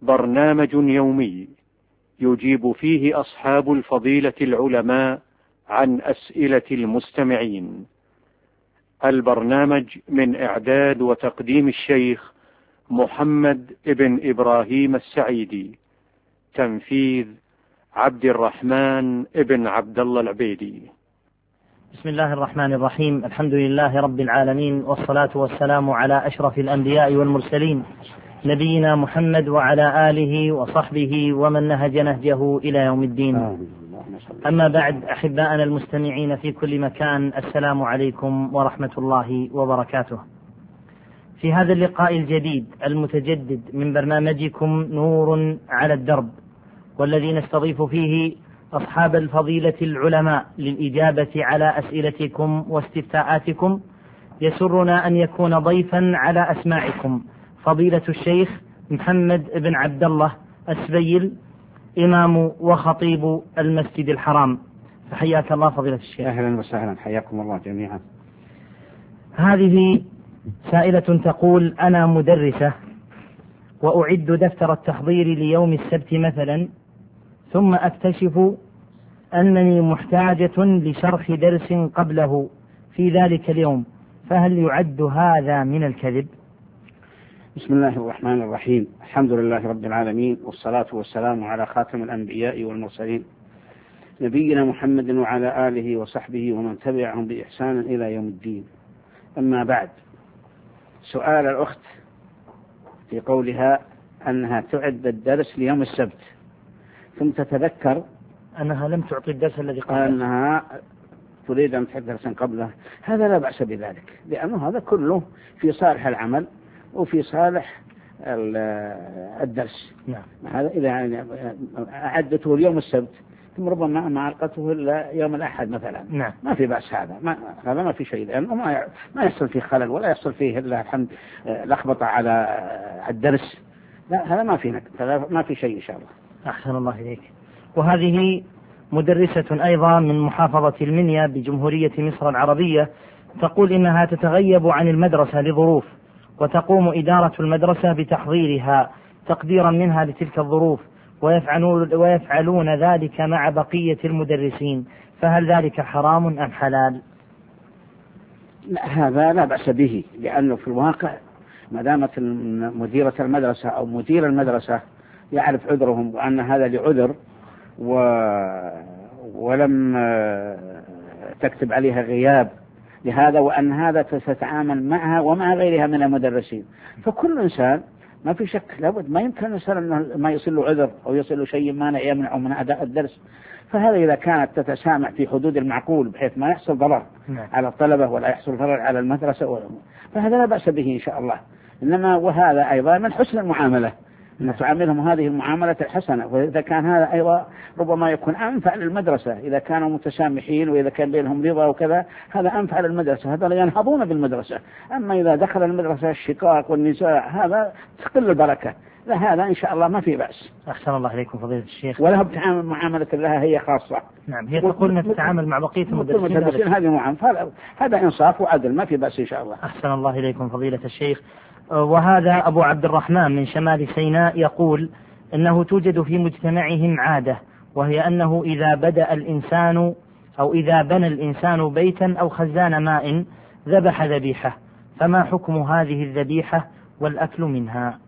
برنامج يومي يجيب فيه أصحاب الفضيلة العلماء عن أسئلة المستمعين. البرنامج من إعداد وتقديم الشيخ محمد ابن إبراهيم السعيدي. تنفيذ عبد الرحمن ابن عبد الله العبيدي. بسم الله الرحمن الرحيم. الحمد لله رب العالمين، والصلاة والسلام على أشرف الأنبياء والمرسلين، نبينا محمد وعلى آله وصحبه ومن نهج نهجه إلى يوم الدين. أما بعد، أحباءنا المستمعين في كل مكان، السلام عليكم ورحمة الله وبركاته. في هذا اللقاء الجديد المتجدد من برنامجكم نور على الدرب، والذي نستضيف فيه أصحاب الفضيلة العلماء للإجابة على أسئلتكم واستفتاءاتكم، يسرنا أن يكون ضيفا على أسماعكم فضيلة الشيخ محمد بن عبد الله السبيل، إمام وخطيب المسجد الحرام. فحياك الله فضيلة الشيخ. أهلا وسهلا، حياكم الله جميعا. هذه سائلة تقول: أنا مدرسة وأعد دفتر التحضير ليوم السبت مثلا، ثم أكتشف أنني محتاجة لشرح درس قبله في ذلك اليوم، فهل يعد هذا من الكذب؟ بسم الله الرحمن الرحيم. الحمد لله رب العالمين، والصلاة والسلام على خاتم الأنبياء والمرسلين، نبينا محمد وعلى آله وصحبه ومن تبعهم بإحسان إلى يوم الدين. أما بعد، سؤال الأخت في قولها أنها تعد الدرس ليوم السبت، ثم تتذكر أنها لم تعطي الدرس الذي قبله، أنها تريد أن تعد درسا قبله. هذا لا بأس بذلك، لأنه هذا كله في صالح العمل وفي صالح الدرس. نعم. هذا إذا أعدته اليوم السبت ثم ربما ما ألقته إلا يوم الأحد مثلا، نعم، ما في بأس. هذا ما في شيء، لأنه ما يحصل فيه خلل ولا يحصل فيه إلا الحمد لخبطة على الدرس. لا، هذا ما في شيء إن شاء الله. أحسن الله إليك. وهذه مدرسة أيضا من محافظة المنيا بجمهورية مصر العربية، تقول إنها تتغيب عن المدرسة لظروف، وتقوم إدارة المدرسة بتحضيرها تقديرا منها لتلك الظروف، ويفعلون ذلك مع بقية المدرسين، فهل ذلك حرام أم حلال؟ لا، هذا لا بأس به، لأنه في الواقع ما دامت مديرة المدرسة أو مدير المدرسة يعرف عذرهم وأن هذا لعذر ولم تكتب عليها غياب لهذا، وأن هذا تتعامل معها ومع غيرها من المدرسين، فكل إنسان ما في شك لابد ما يمكن الإنسان أنه ما يصل له عذر أو يصل له شيء مانع يمنعه من أداء الدرس. فهذا إذا كانت تتسامح في حدود المعقول بحيث ما يحصل ضرر على الطلبة ولا يحصل ضرر على المدرسة، فهذا لا بأس به إن شاء الله. إنما وهذا أيضا من حسن المعاملة، أن تعاملهم هذه المعاملة الحسنة، وإذا كان هذا أيضا ربما يكون أنفع للمدرسة إذا كانوا متسامحين، وإذا كان بينهم رضا وكذا، هذا أنفع للمدرسة، هذا لا ينهضون بالمدرسة. أما إذا دخل المدرسة الشقاق والنزاع هذا تقل البركة. لا، هذا إن شاء الله ما في بأس. أحسن الله إليكم فضيلة الشيخ. ولا بتعامل معاملة لها هي خاصة. نعم، هي تقول أنها تتعامل مع بقية المدرسين، هذه معاملة، هذا إنصاف وعدل، ما في بأس إن شاء الله. أحسن الله إليكم فضيلة الشيخ. وهذا أبو عبد الرحمن من شمال سيناء يقول أنه توجد في مجتمعهم عادة، وهي أنه إذا بنى الإنسان بيتا أو خزان ماء ذبح ذبيحة، فما حكم هذه الذبيحة والأكل منها؟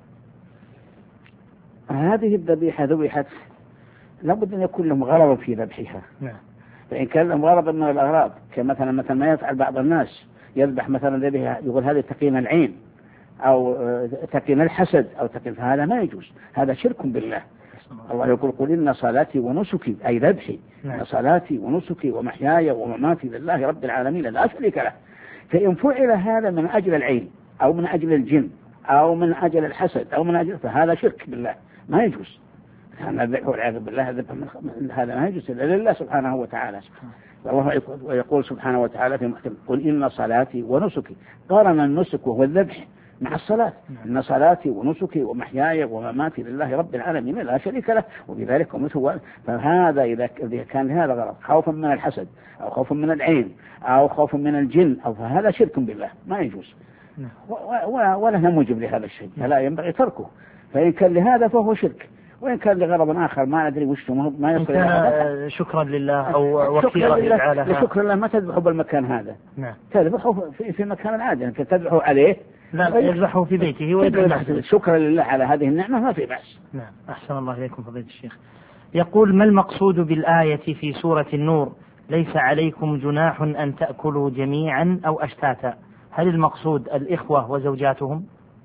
هذه الذبيحة ذبحت لابد أن يكون لهم غرض في ذبحها. نعم. فإن كان لهم غرض من الأغراض كمثلا ما يفعل بعض الناس، يذبح مثلا ذبيحة يقول هذه تقين العين أو تقين الحسد أو تقين، فهذا ما يجوز، هذا شرك بالله. الله يقول: قل إن صلاتي ونسكي، أي ذبحي، إن صلاتي ونسكي ومحياي ومماتي لله رب العالمين لا شريك له. فإن فعل هذا من أجل العين أو من أجل الجن أو من أجل الحسد أو من أجل، فهذا شرك بالله، ما يجوز. هذا الذبح والعياذ بالله، هذا ما يجوز إلا لله سبحانه وتعالى. والله يقول سبحانه وتعالى في محكم: قل إن صلاتي ونسكي، قارن النسك وهو الذبح مع الصلاة. إن صلاتي ونسكي ومحياي ومماتي لله رب العالمين لا شريك له وبذلك أمرت. فهذا إذا كان هذا غلط، خوفا من الحسد أو خوفا من العين أو خوفا من الجن، أو فهذا شرك بالله، ما يجوز ولا موجب لهذا الشيء، فلا ينبغي تركه. فإن كان لهذا فهو شرك، وإن كان لغرض آخر ما أدري وش ما يصل إلى شكرا لله أو وكيرا لله، شكرا لله، ما تذبحوا بالمكان هذا. نعم. تذبحوا في مكان العادي، أنت تذبحوا عليه، لا يذبحه في بيته ويذبح. شكرا لله على هذه النعمة، ما في بأس. نعم. أحسن الله إليكم فضيلة الشيخ. يقول: ما المقصود بالآية في سورة النور: ليس عليكم جناح أن تأكلوا جميعا أو أشتاتا؟ هل المقصود الإخوة وزوجاتهم؟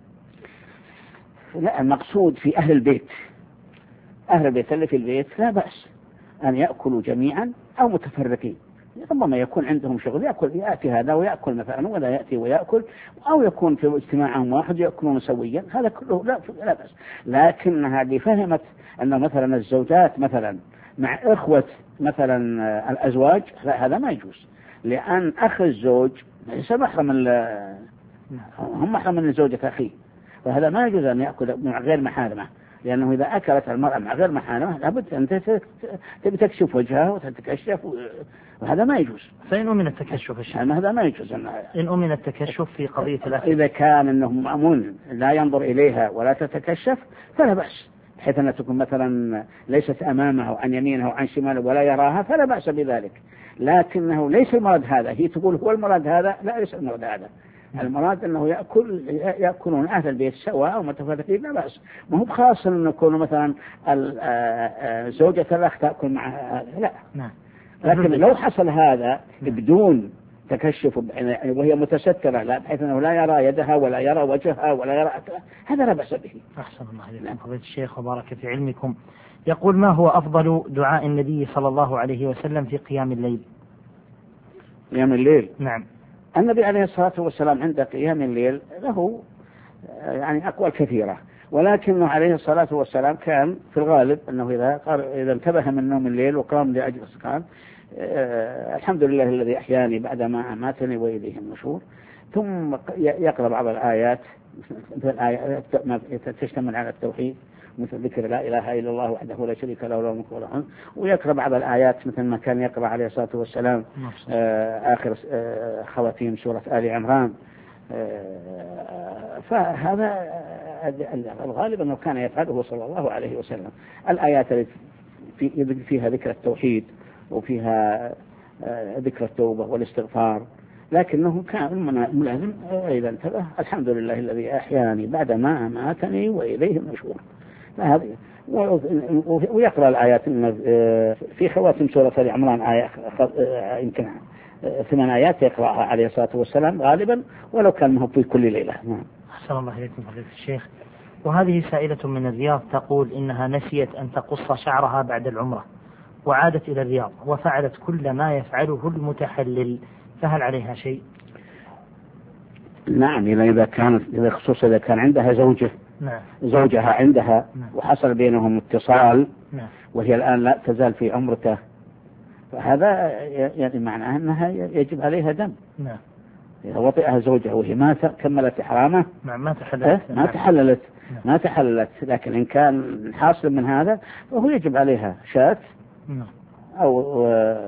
لا، المقصود في أهل البيت. أهل البيت اللي في البيت لا بأس أن يأكلوا جميعا أو متفرقين. ربما يكون عندهم شغل يأتي هذا ويأكل مثلا، ولا يأتي ويأكل، أو يكون في اجتماعهم واحد يأكلون سويا، هذا كله لا بأس. لكن هذه فهمت أن مثلا الزوجات مثلا مع إخوة مثلا الأزواج، لا، هذا ما يجوز، لأن أخ الزوج ليس محرم، هم محرم من زوجة أخيه، فهذا ما يجوز أن يأكل مع غير محارمه، لأنه إذا أكلت المرأة مع غير محارمه لابد أن تبي تكشف وجهها وتتكشف، وهذا ما يجوز. فإن أمن التكشف الشيخ، هذا ما يجوز. إن أمن التكشف في قضية الأكل، إذا كان أنه مأمون لا ينظر إليها ولا تتكشف فلا بأس، بحيث أن تكون مثلا ليست أمامه أو عن يمينه أو عن شماله ولا يراها، فلا بأس بذلك. لكنه ليس المراد هذا، هي تقول هو المراد هذا، لا، ليس المراد هذا. المراد أنه يأكلون أهل البيت سواء أو متفرقين، لا بأس. ما هو خاص أن يكون مثلا زوجة الأخ تأكل مع، لا. لكن لو حصل هذا بدون تكشف وهي متسترة، لا، بحيث أنه لا يرى يدها ولا يرى وجهها ولا يرى، هذا لا بأس به. أحسن الله إليكم فضيلة الشيخ وبارك في علمكم. يقول: ما هو أفضل دعاء النبي صلى الله عليه وسلم في قيام الليل؟ قيام الليل؟ نعم. النبي عليه الصلاة والسلام عند قيام الليل له يعني أقوال كثيرة، ولكنه عليه الصلاة والسلام كان في الغالب أنه إذا انتبه من نوم الليل وقام لأجل قال: الحمد لله الذي أحياني بعدما أماتني وإليه النشور، ثم يقرأ بعض الآيات مثل الآيات تشتمل على التوحيد، مثل ذكر لا إله إلا الله وحده لا شريك له له الملك وله الحمد، ويقرأ بعض الآيات مثل ما كان يقرأ عليه الصلاة والسلام آخر خواتيم سورة آل عمران. فهذا الغالب أنه كان يفعله صلى الله عليه وسلم. الآيات التي فيها ذكر التوحيد وفيها ذكر التوبة والاستغفار، لكنه كان ملازم إذا انتبه: الحمد لله الذي أحياني بعدما أماتني وإليه النشور. ويقرأ الآيات في خواتم سورة آل عمران يمكن 8 آيات يقرأها عليه الصلاة والسلام غالبا، ولو كان هو في كل ليلة. أحسن الله إليكم فضيلة الشيخ. وهذه سائلة من الرياض تقول إنها نسيت أن تقص شعرها بعد العمرة، وعادت إلى الرياض وفعلت كل ما يفعله المتحلل، فهل عليها شيء؟ نعم، إذا خصوصا إذا كان عندها زوجة، نعم، زوجها عندها، نعم، وحصل بينهم اتصال، نعم، وهي الآن لا تزال في عمرته، فهذا يعني معناه أنها يجب عليها دم. نعم. إذا وطئها زوجها وهي ما كملت إحرامه، نعم، ما تحللت، لكن إن كان حاصل من هذا فهو يجب عليها شاة، نعم، أو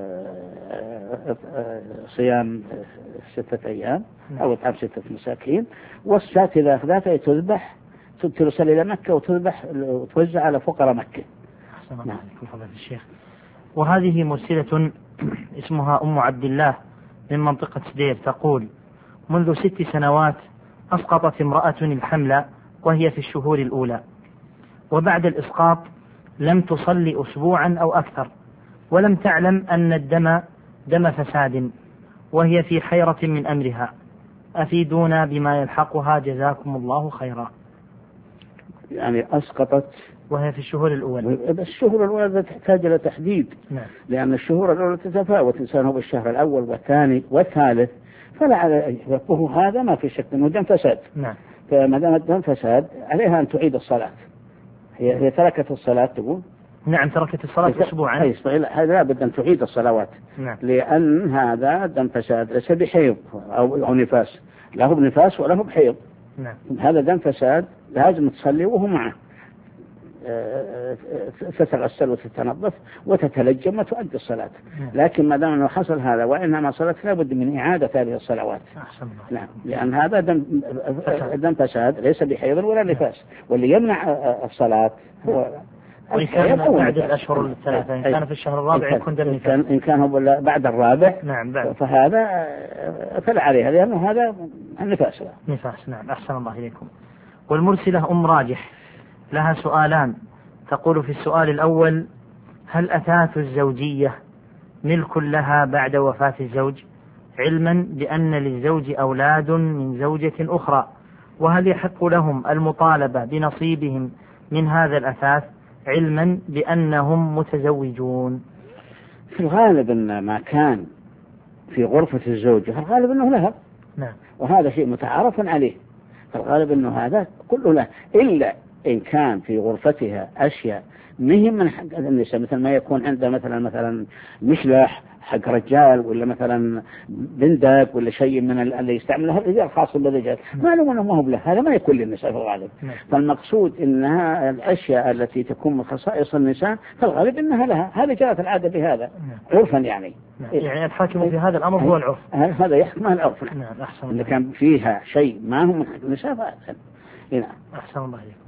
صيام 6 أيام، أو إطعام 6 مساكين، والشاة إذا أخذتها تذبح، ترسل إلى مكة وتذبح وتوزع على فقراء مكة. أحسن الله عليكم فضيلة الشيخ. وهذه مرسلة اسمها أم عبد الله من منطقة سدير تقول: منذ 6 سنوات أسقطت امرأة الحمل وهي في الشهور الأولى، وبعد الإسقاط لم تصلي أسبوعا أو أكثر، ولم تعلم أن الدم دم فساد، وهي في حيرة من أمرها، أفيدونا بما يلحقها جزاكم الله خيرا. يعني أسقطت وهي في الشهور الأولى. الشهور الأولى تحتاج إلى تحديد، نعم، لأن الشهور الأولى تتفاوت، إنسان هو بالشهر الأول والثاني والثالث، فلا على هذا ما في شك أنه دم فساد. نعم. فما دام الدم فساد عليها أن تعيد الصلاة. هي تركت الصلاة تقول. نعم، تركت الصلاة أسبوعا. هذا لابد أن تعيد الصلوات. نعم. لأن هذا دم فساد ليس بحيض أو نفاس، له بنفاس وله بحيض. نعم. هذا دم فساد لازم تصلي وهو معه. تتغسل وتتنظف وتتلجم وتؤدي الصلاة. لكن ما دام أنه حصل هذا وإنما صلاة لابد من إعادة هذه الصلوات. نعم، لأن هذا دم فساد ليس بحيض ولا نفاس، واللي يمنع الصلاة هو وإن كان بعد الأشهر الثلاثة، إن كان في الشهر الرابع يكون دم نفاس، إن كان هو بعد الرابع نعم بعد. فهذا فلا عليها لأنه هذا النفاس. نفاس. نعم، أحسن الله إليكم. والمرسلة أم راجح لها سؤالان، تقول في السؤال الأول: هل أثاث الزوجية ملك لها بعد وفاة الزوج، علما بأن للزوج أولاد من زوجة أخرى، وهل يحق لهم المطالبة بنصيبهم من هذا الأثاث علما بأنهم متزوجون؟ في الغالب أن ما كان في غرفة الزوجة في الغالب أنه لها. نعم. وهذا شيء متعارف عليه، في الغالب أنه هذا كله له، إلا إن كان في غرفتها أشياء مهم من حق النساء، مثل ما يكون عنده مثلا مشلح حق رجال، ولا مثلا بندق، ولا شيء من اللي يستعملها الرجال خاص بالرجال، معلوم أنه ما هو له، هذا ما يكون للنساء في الغالب. فالمقصود أنها الأشياء التي تكون من خصائص النساء في الغالب أنها لها، هذا جرت العادة بهذا عرفا يعني. يعني الحاكم في هذا الأمر هو العرف، هذا يحكمه العرف. نعم، أحسن. إذا كان فيها شيء ما هو من حق النساء فأحسن. نعم، أحسن الله عليكم.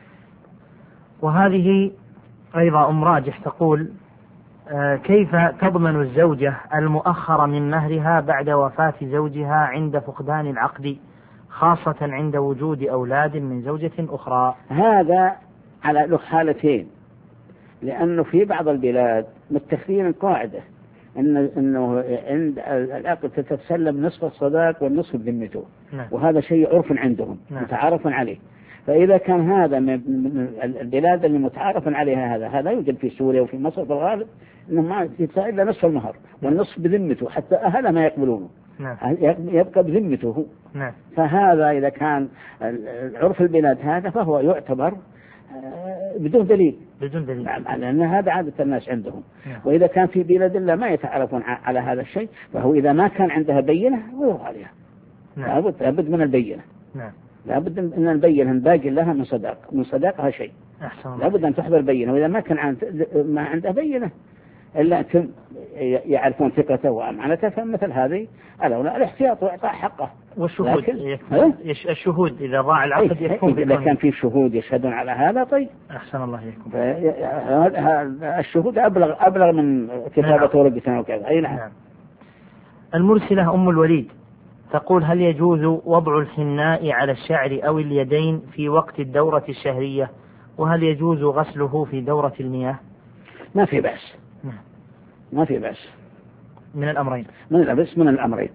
وهذه أيضا أم راجح تقول: كيف تضمن الزوجة المؤخر من مهرها بعد وفاة زوجها عند فقدان العقد، خاصة عند وجود أولاد من زوجة أخرى؟ هذا على له حالتين، لأنه في بعض البلاد متخذين قاعدة إنه عند العقد تتسلم نصف الصداق والنصف بذمته. نعم. وهذا شيء عرف عندهم. نعم. متعارف عليه. فإذا كان هذا من البلاد اللي متعارف عليها، هذا يوجد في سوريا وفي مصر في الغالب، إنه ما يدفع إلا نصف المهر والنصف بذمته، حتى أهله ما يقبلونه. نعم. يبقى بذمته. نعم. فهذا إذا كان عرف البلاد هذا فهو يعتبر بدون دليل. لأن هذا عادة الناس عندهم. نعم. وإذا كان في بلاد الله ما يتعرفون على هذا الشيء، فهو إذا ما كان عندها بينة ويروح عليها. نعم. لابد من البينة. نعم. لابد أن نبين أن باقي لها من صداقها شيء. لابد أن تحضر بينة، وإذا ما كان ما عنده بينة إلا يعرفون ثقته وأمانته، فمثل هذه الأولى الاحتياط وإعطاء حقه. والشهود الشهود إذا ضاع العقد يكون إذا كان في شهود يشهدون على هذا طيب. أحسن الله إليكم. الشهود أبلغ من كتابة ورقة وكذا. أي نعم. المرسلة أم الوليد تقول: هل يجوز وضع الحناء على الشعر أو اليدين في وقت الدورة الشهرية، وهل يجوز غسله في دورة المياه؟ ما في بأس. ما في بأس من الأمرين. من الأمرين.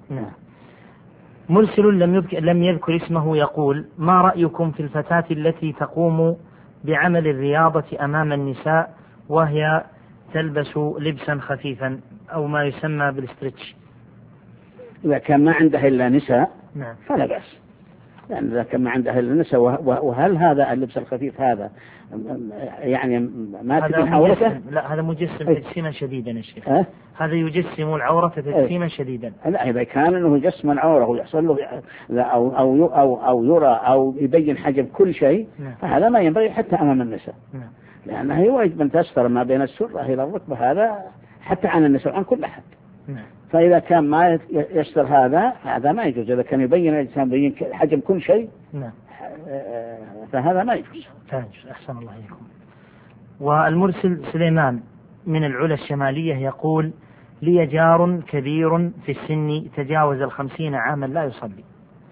مرسل لم يذكر اسمه يقول: ما رأيكم في الفتاة التي تقوم بعمل الرياضة أمام النساء وهي تلبس لبسا خفيفا أو ما يسمى بالاسترتش؟ إذا كان ما عندها إلا نساء نعم. فلا بأس، لأن إذا كان ما عندها إلا نساء، وهل هذا اللبس الخفيف هذا يعني ما تبين عورته؟ لا، هذا مجسم تجسيما شديدا يا شيخ. هذا يجسم العورة تجسيما شديدا. لا، إذا كان إنه يجسم العورة ويحصل له أو يرى أو يبين حجم كل شيء، فهذا ما ينبغي حتى أمام النساء. لأنه يجب أن تستر ما بين السرة إلى الركبة، هذا حتى عن النساء عن كل أحد. فإذا كان ما يستر هذا ما يجوز. إذا كان يبين الإنسان يبين حجم كل شيء فهذا ما يجوز. أحسن الله إليكم. والمرسل سليمان من العلا الشمالية يقول: لي جار كبير في السن تجاوز 50 عاما لا يصلي،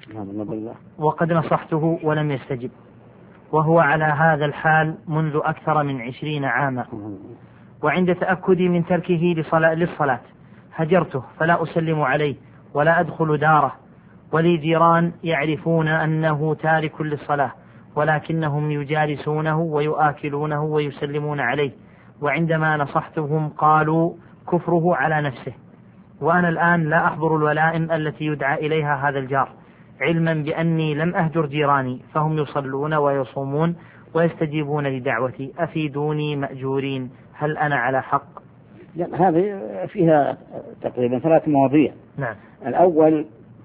وقد نصحته ولم يستجب، وهو على هذا الحال منذ أكثر من 20 عاما، وعند تأكدي من تركه للصلاة هجرته فلا أسلم عليه ولا أدخل داره، ولي جيران يعرفون أنه تارك للصلاة ولكنهم يجالسونه ويؤكلونه ويسلمون عليه، وعندما نصحتهم قالوا كفره على نفسه، وأنا الآن لا أحضر الولائم التي يدعى إليها هذا الجار، علما بأني لم أهجر جيراني فهم يصلون ويصومون ويستجيبون لدعوتي، أفيدوني مأجورين، هل أنا على حق؟ هذه فيها تقريبا 3 مواضيع. نعم. الأول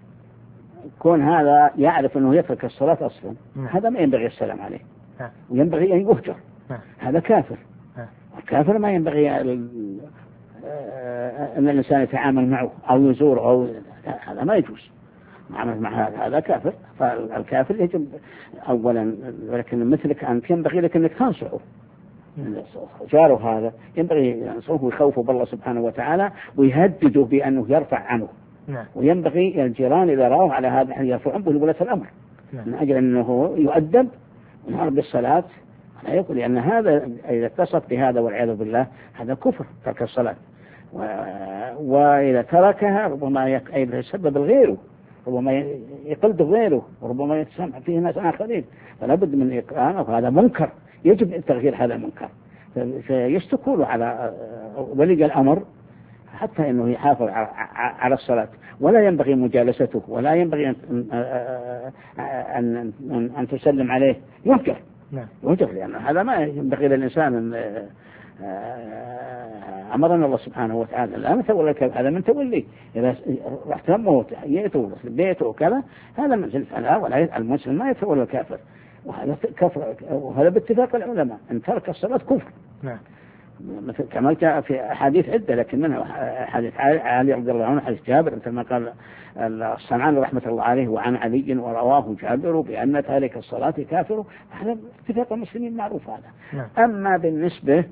كون هذا يعرف أنه يترك الصلاة أصلا، هذا ما ينبغي السلام عليه. وينبغي أن يهجر هذا كافر. الكافر ما ينبغي أن الإنسان يتعامل معه أو يزوره أو هذا ما يجوز معاملة مع هذا كافر. فالكافر يجب أولا، ولكن مثلك أنت ينبغي لك أنك تنصحه. جاره هذا ينبغي ينصحه ويخوفه بالله سبحانه وتعالى ويهدده بأنه يرفع عنه. وينبغي الجيران إذا رأوا على هذا أن يرفعون بولاة الأمر من أجل أنه يؤدب ونهار بالصلاة. لا يقول لأن هذا إذا اتصف بهذا والعياذ بالله هذا كفر ترك الصلاة، وإذا تركها ربما يسبب غيره، ربما يقلد غيره، وربما يتسمع فيه ناس آخرين. فلا بد من إقامة، وهذا منكر يجب تغيير هذا المنكر. فيشتكون على ولي الأمر حتى أنه يحافظ على الصلاة، ولا ينبغي مجالسته، ولا ينبغي أن تسلم عليه، يهجر. يهجر، لأن هذا ما ينبغي للإنسان. أمرنا الله سبحانه وتعالى لا نتولى هذا من تولي. إذا رحت همه تحييته بيته وكذا هذا من الفلاح، ولا المسلم ما يتولى الكافر. وهذا كفر، وهذا باتفاق العلماء أن ترك الصلاة كفر. مثل كما جاء في أحاديث عدة، لكن منها حديث علي رضي الله عنه، حديث جابر مثل ما قال الصنعاني رحمة الله عليه وعن علي ورواه جابر بأن تارك الصلاة كافر. هذا اتفاق المسلمين معروف هذا. أما بالنسبة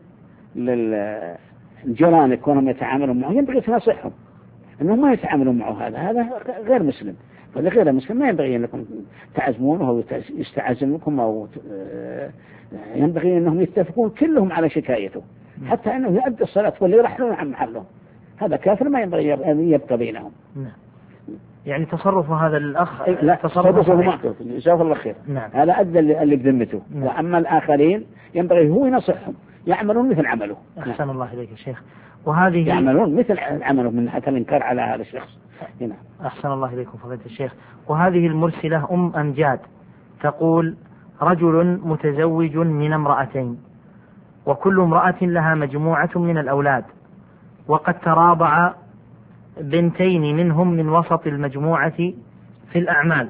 للجيران كونهم يتعاملون معه ينبغي تنصحهم أنهم ما يتعاملون معه، هذا غير مسلم. فلغير مسلم ما ينبغي أنكم تعزمونه أو يستعزم لكم، أو ينبغي أنهم يتفقون كلهم على شكايته حتى أنه يؤدي الصلاة واللي يرحلون عن محله. هذا كافر ما ينبغي أن يبقى بينهم. يعني تصرف هذا الأخ لا تصرفه معه جزاه الله خير. هذا أدى اللي بذمته. وأما الآخرين ينبغي هو ينصحهم يعملون مثل عمله. أحسن الله إليك يا شيخ. وهذه يعملون مثل عمله من حتى الإنكار على هذا الشخص. هنا. أحسن الله إليكم فضيلة الشيخ. وهذه المرسلة أمجاد تقول: رجل متزوج من امرأتين، وكل امرأة لها مجموعة من الأولاد، وقد تراضع بنتين منهم من وسط المجموعة في الأعمال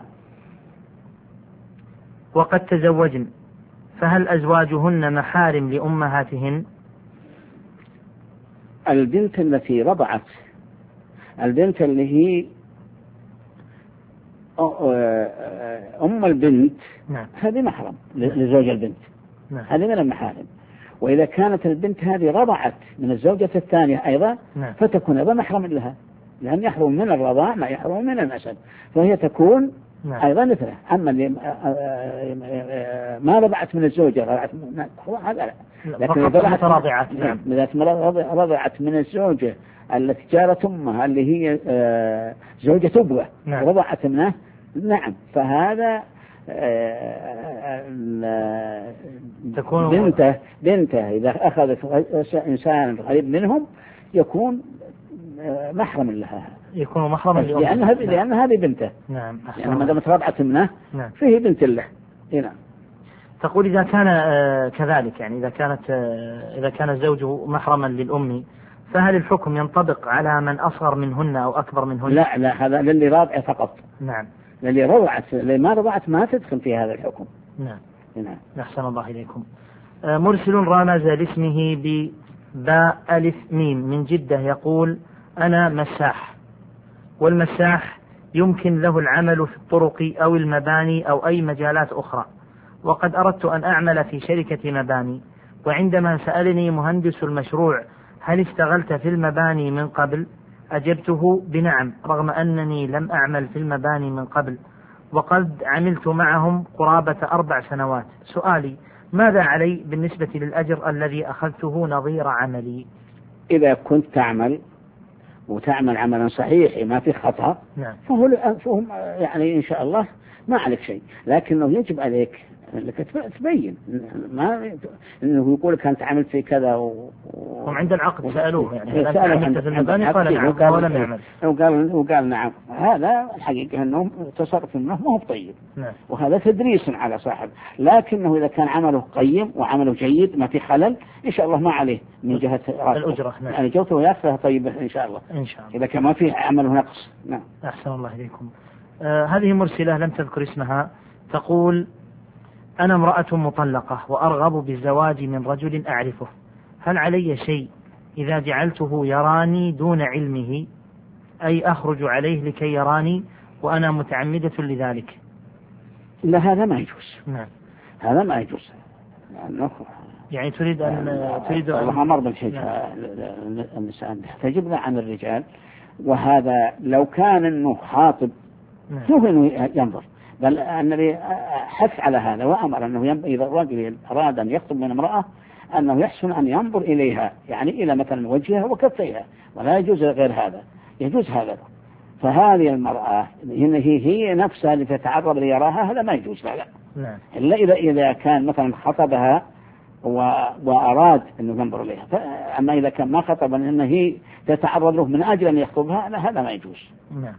وقد تزوجن، فهل أزواجهن محارم لأمهاتهن؟ البنت التي رضعت، البنت اللي هي أم البنت، هذه محرم لزوج البنت، هذه من المحارم. وإذا كانت البنت هذه رضعت من الزوجة الثانية أيضا فتكون أيضا محرم لها، لأن يحرم من الرضاع ما يحرم من النسب، فهي تكون أيضا مثله. أما اللي ما رضعت من الزوجة رضعت هذا لا. لكن إذا رضعت من الزوجة التي جارت أمها اللي هي زوجة أبوه رضعت منه، نعم، فهذا تكون بنته إذا أخذت إنسان قريب منهم يكون محرم لها، يكون محرما لأن هذه بنته. نعم. يعني ما دامت رضعت منه فيه بنت له. نعم. تقول إذا كان كذلك، يعني إذا كان الزوج محرما للأم، فهل الحكم ينطبق على من أصغر منهن أو أكبر منهن؟ لا هذا للي راضع فقط. نعم. للي رضعت، اللي ما رضعت ما تدخل في هذا الحكم. نعم. أحسن الله إليكم. مرسل رمز لاسمه بباء ألف ميم من جدة يقول: أنا مساح، والمساح يمكن له العمل في الطرق أو المباني أو أي مجالات أخرى، وقد أردت أن أعمل في شركة مباني، وعندما سألني مهندس المشروع: هل اشتغلت في المباني من قبل؟ أجبته بنعم، رغم أنني لم أعمل في المباني من قبل، وقد عملت معهم قرابة 4 سنوات. سؤالي: ماذا علي بالنسبة للأجر الذي أخذته نظير عملي؟ إذا كنت تعمل وتعمل عملا صحيح ما في خطأ، فهم يعني إن شاء الله ما عليك شيء، لكنه يجب عليك انك تبين، ما انه يقول لك انت عملت في كذا هم عند العقد سالوه يعني عملت في المباني قال نعم ولم يعمل وقال نعم. هذا الحقيقه انه تصرف منه ما هو طيب، وهذا تدريس على صاحب، لكنه اذا كان عمله قيم وعمله جيد ما في خلل ان شاء الله ما عليه من جهه الاجره. يعني جوته ياخذها طيبه ان شاء الله اذا كان ما فيه عمله نقص. نعم. احسن الله اليكم. هذه مرسله لم تذكر اسمها تقول: أنا امرأة مطلقة وأرغب بالزواج من رجل أعرفه، هل علي شيء إذا جعلته يراني دون علمه، أي أخرج عليه لكي يراني وأنا متعمدة لذلك؟ لا، هذا ما يجوز. نعم. هذا ما يجوز، لأنه يعني تريد أن الله أمر بالحجاب النساء تجب عن الرجال، وهذا لو كان أنه خاطب شوف أنه ينظر، بل النبي حث على هذا وأمر أنه إذا الرجل أراد أن يخطب من امرأة أنه يحسن أن ينظر إليها، يعني إلى مثلا وجهها وكفيها، ولا يجوز غير هذا، يجوز هذا. فهذه المرأة هي نفسها اللي تتعرض ليراها، هذا ما يجوز لا. نعم. إلا إذا كان مثلا خطبها وأراد أنه ينظر إليها، أما إذا كان ما خطب أنه هي تتعرض له من أجل أن يخطبها، هذا ما يجوز. نعم.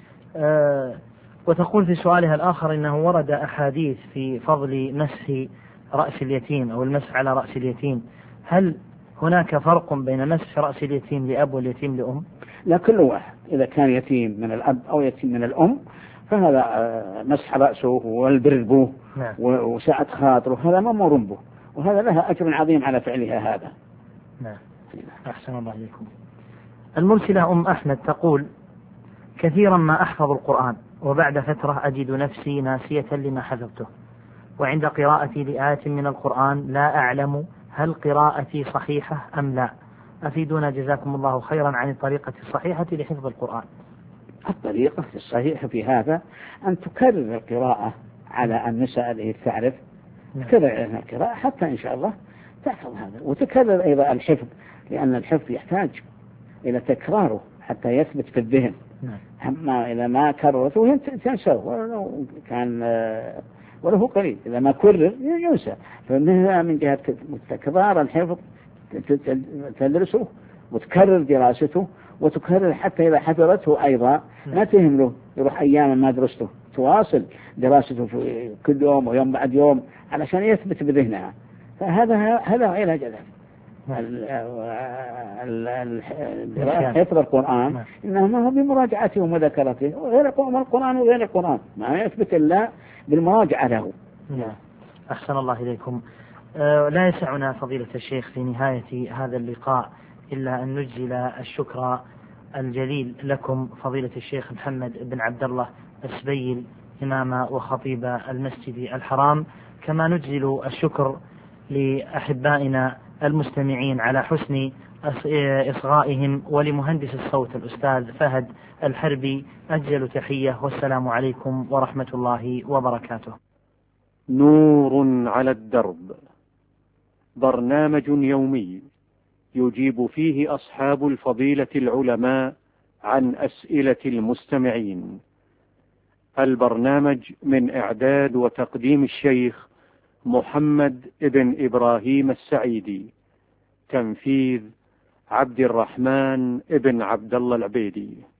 وتقول في سؤالها الآخر إنه ورد أحاديث في فضل مسح رأس اليتيم أو المسح على رأس اليتيم، هل هناك فرق بين مسح رأس اليتيم لأب واليتيم لأم؟ لا، كل واحد إذا كان يتيم من الأب أو يتيم من الأم فهذا مسح رأسه والبر به وسعة خاطره، هذا مأمور به، وهذا لها أجر عظيم على فعلها هذا. نعم. أحسن الله إليكم. المرسلة أم أحمد تقول: كثيرا ما أحفظ القرآن وبعد فترة أجد نفسي ناسية لما حفظته، وعند قراءتي لآية من القرآن لا أعلم هل قراءتي صحيحة أم لا، أفيدونا جزاكم الله خيرا عن الطريقة الصحيحة لحفظ القرآن. الطريقة الصحيحة في هذا أن تكرر القراءة على النساء اللي تعرف، تكرر القراءة حتى إن شاء الله تحفظ هذا، وتكرر أيضا الحفظ، لأن الحفظ يحتاج إلى تكراره حتى يثبت في الذهن. أما إذا ما كررته تنسى، وله قليل، إذا ما كرر ينسى. فمن جهة تكرار الحفظ تدرسه وتكرر دراسته وتكرر حتى إذا حفظته أيضا ما تهم له يروح أيام ما درسته، تواصل دراسته في كل يوم ويوم بعد يوم علشان يثبت بذهنها. فهذا علاج ذلك. حفظ القرآن إنما هو بمراجعته ومذاكرته، وغير القرآن وغير القرآن ما يثبت إلا بالمراجعة له. أحسن الله إليكم. لا يسعنا فضيلة الشيخ في نهاية هذا اللقاء إلا أن نجزل الشكر الجليل لكم فضيلة الشيخ محمد بن عبد الله السبيل إمام وخطيب المسجد الحرام، كما نجزل الشكر لأحبائنا المستمعين على حسن إصغائهم، ولمهندس الصوت الأستاذ فهد الحربي أجزل تحية، والسلام عليكم ورحمة الله وبركاته. نور على الدرب، برنامج يومي يجيب فيه أصحاب الفضيلة العلماء عن أسئلة المستمعين. البرنامج من إعداد وتقديم الشيخ محمد ابن إبراهيم السعيدي، تنفيذ عبد الرحمن ابن عبد الله العبيدي.